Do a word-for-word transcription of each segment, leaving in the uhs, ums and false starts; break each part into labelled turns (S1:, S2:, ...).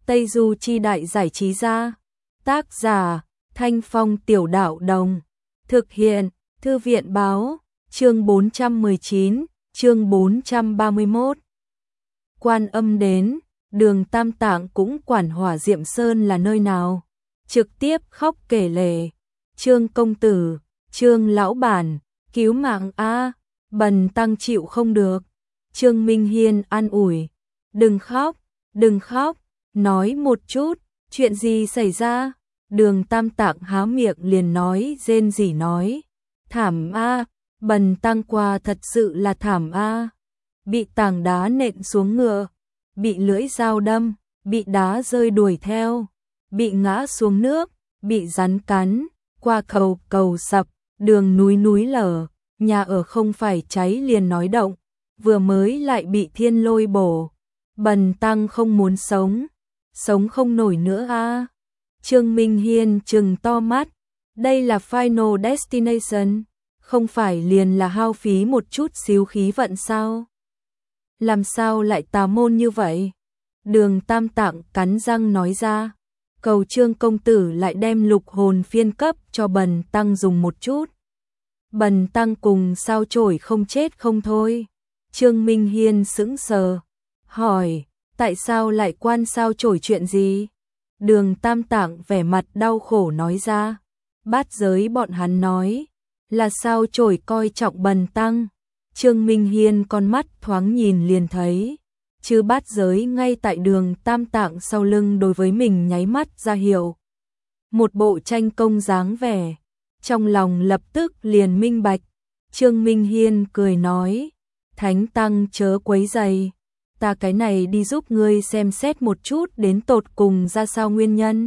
S1: Tây Du Chi Đại Giải Trí Gia. Tác giả Thanh Phong Tiểu Đạo Đồng. Thực hiện Thư viện Báo. Chương bốn trăm mười chín, chương bốn trăm ba mươi mốt. Quan Âm đến, Đường Tam Tạng cũng quản Hỏa Diệm Sơn là nơi nào? Trực tiếp khóc kể lể. Trương công tử, Trương lão bản, cứu mạng a, Bần tăng chịu không được. Trương Minh Hiên an ủi, đừng khóc, đừng khóc, nói một chút, chuyện gì xảy ra? Đường Tam Tạng há miệng liền nói rên rỉ nói, thảm a, Bần tăng qua thật sự là thảm a, bị tảng đá nện xuống ngựa, bị lưỡi dao đâm, bị đá rơi đuổi theo, bị ngã xuống nước, bị rắn cắn, qua cầu cầu sập, đường núi núi lở, nhà ở không phải cháy liền nói động, vừa mới lại bị thiên lôi bổ. Bần tăng không muốn sống, sống không nổi nữa a. Trương Minh Hiên trừng to mắt, đây là Final Destination, không phải liền là hao phí một chút xíu khí vận sao? Làm sao lại tà môn như vậy? Đường Tam Tạng cắn răng nói ra, cầu Trương công tử lại đem lục hồn phiên cấp cho bần tăng dùng một chút. Bần tăng cùng sao chổi không chết không thôi. Trương Minh Hiên sững sờ, hỏi, tại sao lại quan sao chổi chuyện gì? Đường Tam Tạng vẻ mặt đau khổ nói ra, bát giới bọn hắn nói, là sao chổi coi trọng bần tăng. Trương Minh Hiên con mắt thoáng nhìn liền thấy, chứ bát giới ngay tại đường Tam Tạng sau lưng đối với mình nháy mắt ra hiệu. Một bộ tranh công dáng vẻ, trong lòng lập tức liền minh bạch. Trương Minh Hiên cười nói, Thánh tăng chớ quấy rầy, ta cái này đi giúp ngươi xem xét một chút đến tột cùng ra sao nguyên nhân.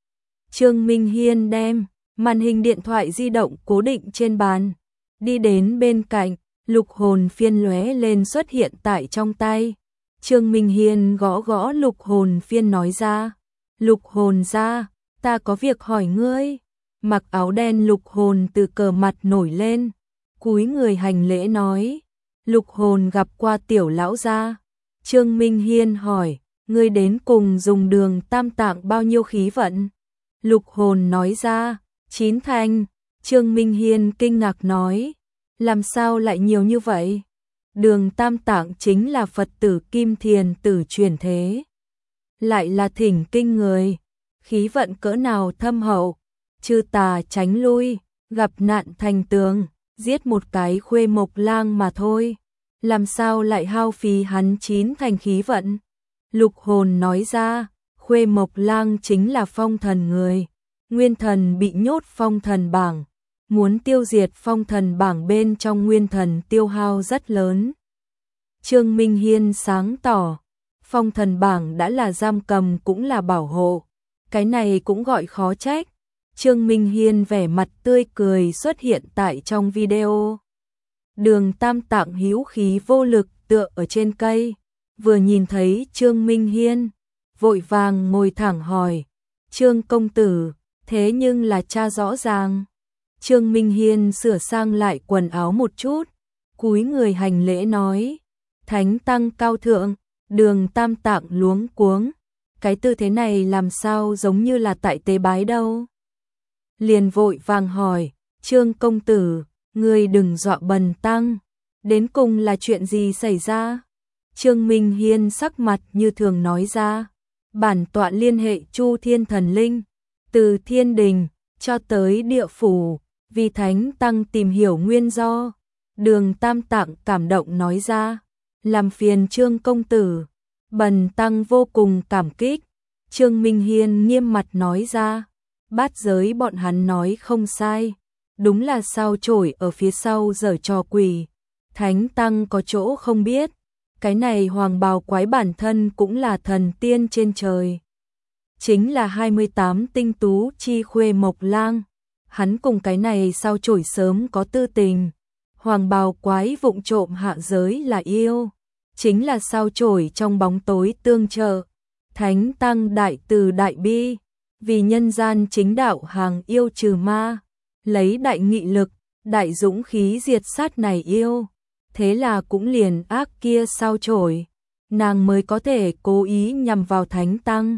S1: Trương Minh Hiên đem màn hình điện thoại di động cố định trên bàn, đi đến bên cạnh, lục hồn phiên lóe lên xuất hiện tại trong tay. Trương Minh Hiên gõ gõ lục hồn phiên nói ra, lục hồn ra, ta có việc hỏi ngươi. Mặc áo đen lục hồn từ cờ mặt nổi lên, cúi người hành lễ nói, lục hồn gặp qua tiểu lão gia. Trương Minh Hiên hỏi, ngươi đến cùng dùng đường Tam Tạng bao nhiêu khí vận? Lục hồn nói ra, chín thành. Trương Minh Hiên kinh ngạc nói, làm sao lại nhiều như vậy? Đường Tam Tạng chính là Phật tử Kim Thiền tử truyền thế, lại là thỉnh kinh người, khí vận cỡ nào thâm hậu, chư tà tránh lui, gặp nạn thành tường, giết một cái khuê mộc lang mà thôi, làm sao lại hao phí hắn chín thành khí vận? Lục hồn nói ra, khuê mộc lang chính là phong thần người, nguyên thần bị nhốt phong thần bảng, muốn tiêu diệt phong thần bảng bên trong nguyên thần tiêu hao rất lớn. Trương Minh Hiên sáng tỏ, phong thần bảng đã là giam cầm cũng là bảo hộ, cái này cũng gọi khó trách. Trương Minh Hiên vẻ mặt tươi cười xuất hiện tại trong video. Đường Tam Tạng hữu khí vô lực tựa ở trên cây, vừa nhìn thấy Trương Minh Hiên, vội vàng ngồi thẳng hỏi, Trương công tử, thế nhưng là cha rõ ràng. Trương Minh Hiên sửa sang lại quần áo một chút, cúi người hành lễ nói, Thánh tăng cao thượng. Đường Tam Tạng luống cuống, cái tư thế này làm sao giống như là tại tế bái đâu. Liền vội vàng hỏi, Trương công tử, ngươi đừng dọa bần tăng, đến cùng là chuyện gì xảy ra? Trương Minh Hiên sắc mặt như thường nói ra, bản tọa liên hệ Chu Thiên Thần Linh, từ thiên đình cho tới địa phủ, vì Thánh tăng tìm hiểu nguyên do. Đường Tam Tạng cảm động nói ra, làm phiền Trương công tử, bần tăng vô cùng cảm kích. Trương Minh Hiên nghiêm mặt nói ra, bát giới bọn hắn nói không sai, đúng là sao chổi ở phía sau giở trò quỷ, Thánh tăng có chỗ không biết, cái này hoàng bào quái bản thân cũng là thần tiên trên trời, chính là hai mươi tám tinh tú chi khuê mộc lang, hắn cùng cái này sao chổi sớm có tư tình, hoàng bào quái vụng trộm hạ giới là yêu, chính là sao chổi trong bóng tối tương trợ, Thánh tăng đại từ đại bi, vì nhân gian chính đạo hàng yêu trừ ma, lấy đại nghị lực, đại dũng khí diệt sát này yêu, thế là cũng liền ác kia sao chổi, nàng mới có thể cố ý nhằm vào Thánh tăng.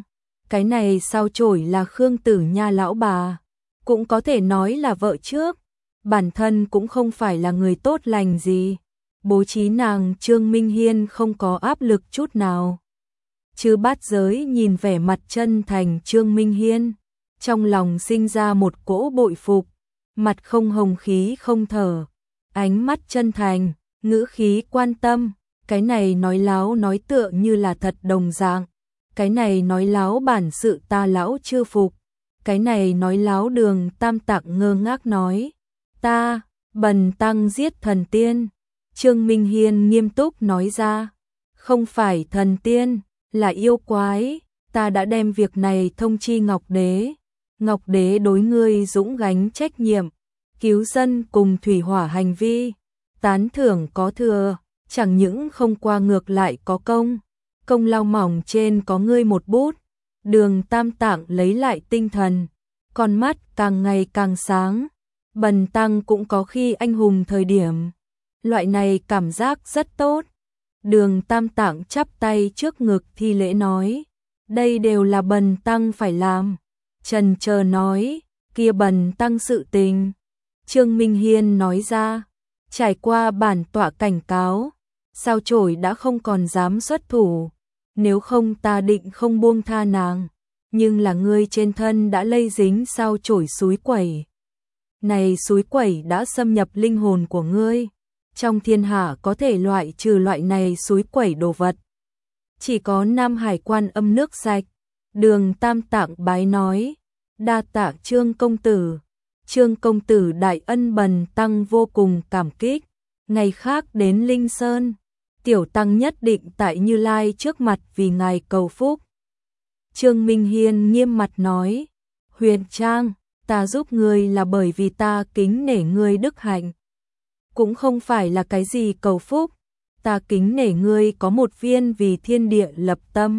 S1: cái này sao chổi là Khương Tử Nha lão bà, cũng có thể nói là vợ trước, bản thân cũng không phải là người tốt lành gì. Bố trí nàng Trương Minh Hiên không có áp lực chút nào. Chứ Bát Giới nhìn vẻ mặt chân thành Trương Minh Hiên, trong lòng sinh ra một cỗ bội phục, mặt không hồng khí không thở, ánh mắt chân thành, ngữ khí quan tâm, cái này nói láo nói tựa như là thật đồng dạng, cái này nói láo bản sự ta lão chưa phục, cái này nói láo Đường Tam Tạng ngơ ngác nói, ta, Bần tăng giết thần tiên. Trương Minh Hiên nghiêm túc nói ra, không phải thần tiên, là yêu quái, ta đã đem việc này thông chi Ngọc Đế. Ngọc Đế đối ngươi dũng gánh trách nhiệm, cứu dân cùng thủy hỏa hành vi, tán thưởng có thừa, chẳng những không qua ngược lại có công, công lao mỏng trên có ngươi một bút. Đường Tam Tạng lấy lại tinh thần, con mắt càng ngày càng sáng, Bần tăng cũng có khi anh hùng thời điểm, loại này cảm giác rất tốt. Đường Tam Tạng chắp tay trước ngực thi lễ nói, đây đều là Bần tăng phải làm. Trần chờ nói, kia Bần tăng sự tình. Trương Minh Hiên nói ra, trải qua bản tọa cảnh cáo, sao chổi đã không còn dám xuất thủ, nếu không ta định không buông tha nàng, nhưng là ngươi trên thân đã lây dính sao chổi suối quẩy. Này suối quẩy đã xâm nhập linh hồn của ngươi, trong thiên hạ có thể loại trừ loại này suối quẩy đồ vật, chỉ có Nam Hải Quan Âm nước sạch. Đường Tam Tạng bái nói, đa tạ Trương công tử, Trương công tử đại ân Bần tăng vô cùng cảm kích, ngày khác đến Linh Sơn, tiểu tăng nhất định tại Như Lai trước mặt vì ngài cầu phúc. Trương Minh Hiên nghiêm mặt nói, Huyền Trang, ta giúp ngươi là bởi vì ta kính nể ngươi đức hạnh, cũng không phải là cái gì cầu phúc, ta kính nể ngươi có một viên vì thiên địa lập tâm,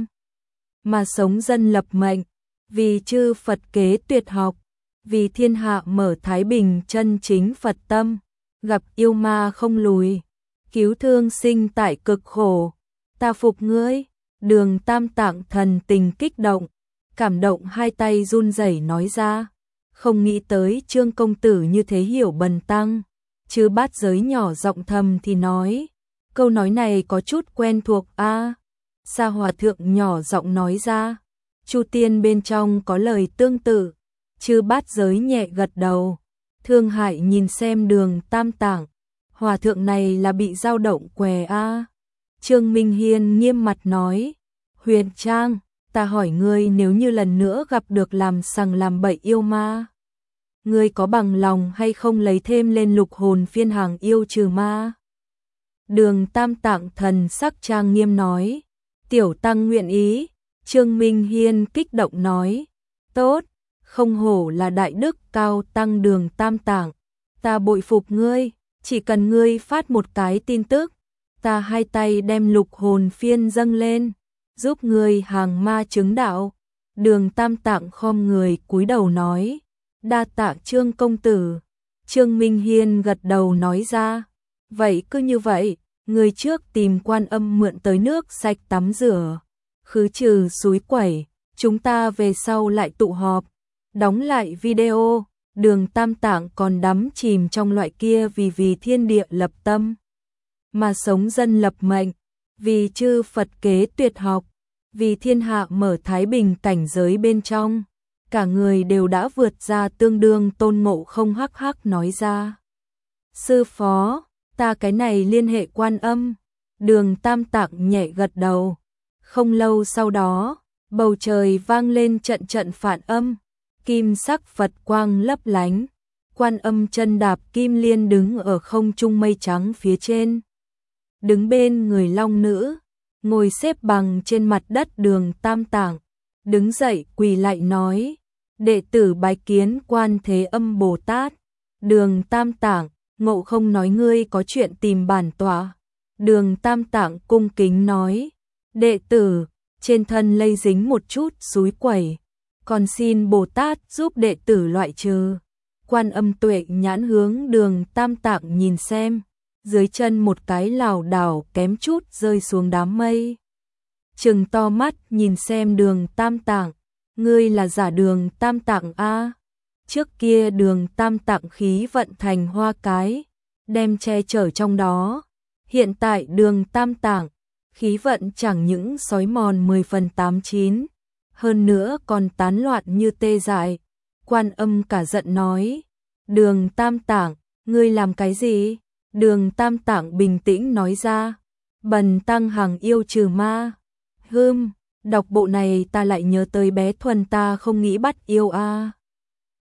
S1: mà sống dân lập mệnh, vì chư Phật kế tuyệt học, vì thiên hạ mở thái bình chân chính Phật tâm, gặp yêu ma không lùi, cứu thương sinh tại cực khổ, ta phục ngươi. Đường Tam Tạng thần tình kích động, cảm động hai tay run rẩy nói ra, không nghĩ tới Trương công tử như thế hiểu Bần tăng. Chứ Bát Giới nhỏ giọng thầm thì nói, câu nói này có chút quen thuộc a. À, Sa Hòa thượng nhỏ giọng nói ra, Chu Tiên bên trong có lời tương tự. Chứ Bát Giới nhẹ gật đầu, thương hại nhìn xem Đường Tam Tạng, hòa thượng này là bị dao động què a. À. Trương Minh Hiên nghiêm mặt nói, Huyền Trang, ta hỏi ngươi nếu như lần nữa gặp được làm sằng làm bậy yêu ma, ngươi có bằng lòng hay không lấy thêm lên lục hồn phiên hàng yêu trừ ma? Đường Tam Tạng thần sắc trang nghiêm nói, tiểu tăng nguyện ý. Trương Minh Hiên kích động nói, tốt, không hổ là đại đức cao tăng Đường Tam Tạng, ta bội phục ngươi, chỉ cần ngươi phát một cái tin tức, ta hai tay đem lục hồn phiên dâng lên, giúp ngươi hàng ma chứng đạo. Đường Tam Tạng khom người cúi đầu nói, đa tạ Trương công tử. Trương Minh Hiên gật đầu nói ra, vậy cứ như vậy, người trước tìm Quan Âm mượn tới nước sạch tắm rửa, khứ trừ suối quẩy, chúng ta về sau lại tụ họp. Đóng lại video, Đường Tam Tạng còn đắm chìm trong loại kia vì vì thiên địa lập tâm, mà sống dân lập mệnh, vì chư Phật kế tuyệt học, vì thiên hạ mở thái bình cảnh giới bên trong. Cả người đều đã vượt ra tương đương. Tôn Ngộ Không hắc hắc nói ra, sư phó, ta cái này liên hệ Quan Âm. Đường Tam Tạng nhẹ gật đầu. Không lâu sau đó, bầu trời vang lên trận trận phản âm, kim sắc Phật quang lấp lánh, Quan Âm chân đạp kim liên đứng ở không trung mây trắng phía trên, đứng bên người long nữ, ngồi xếp bằng trên mặt đất. Đường Tam Tạng đứng dậy quỳ lại nói, đệ tử bái kiến Quan Thế Âm Bồ Tát. Đường Tam Tạng, Ngộ Không nói ngươi có chuyện tìm bản tọa. Đường Tam Tạng cung kính nói, đệ tử trên thân lây dính một chút xúi quẩy, còn xin Bồ Tát giúp đệ tử loại trừ. Quan Âm tuệ nhãn hướng Đường Tam Tạng nhìn xem, dưới chân một cái lảo đảo kém chút rơi xuống đám mây, trừng to mắt nhìn xem Đường Tam Tạng, ngươi là giả Đường Tam Tạng a? Trước kia Đường Tam Tạng khí vận thành hoa cái, đem che chở trong đó. Hiện tại Đường Tam Tạng, khí vận chẳng những xói mòn mười phần tám chín, hơn nữa còn tán loạn như tê dại. Quan Âm cả giận nói, Đường Tam Tạng, ngươi làm cái gì? Đường Tam Tạng bình tĩnh nói ra, bần tăng hằng yêu trừ ma. Hưm, đọc bộ này ta lại nhớ tới bé Thuần ta không nghĩ bắt yêu a.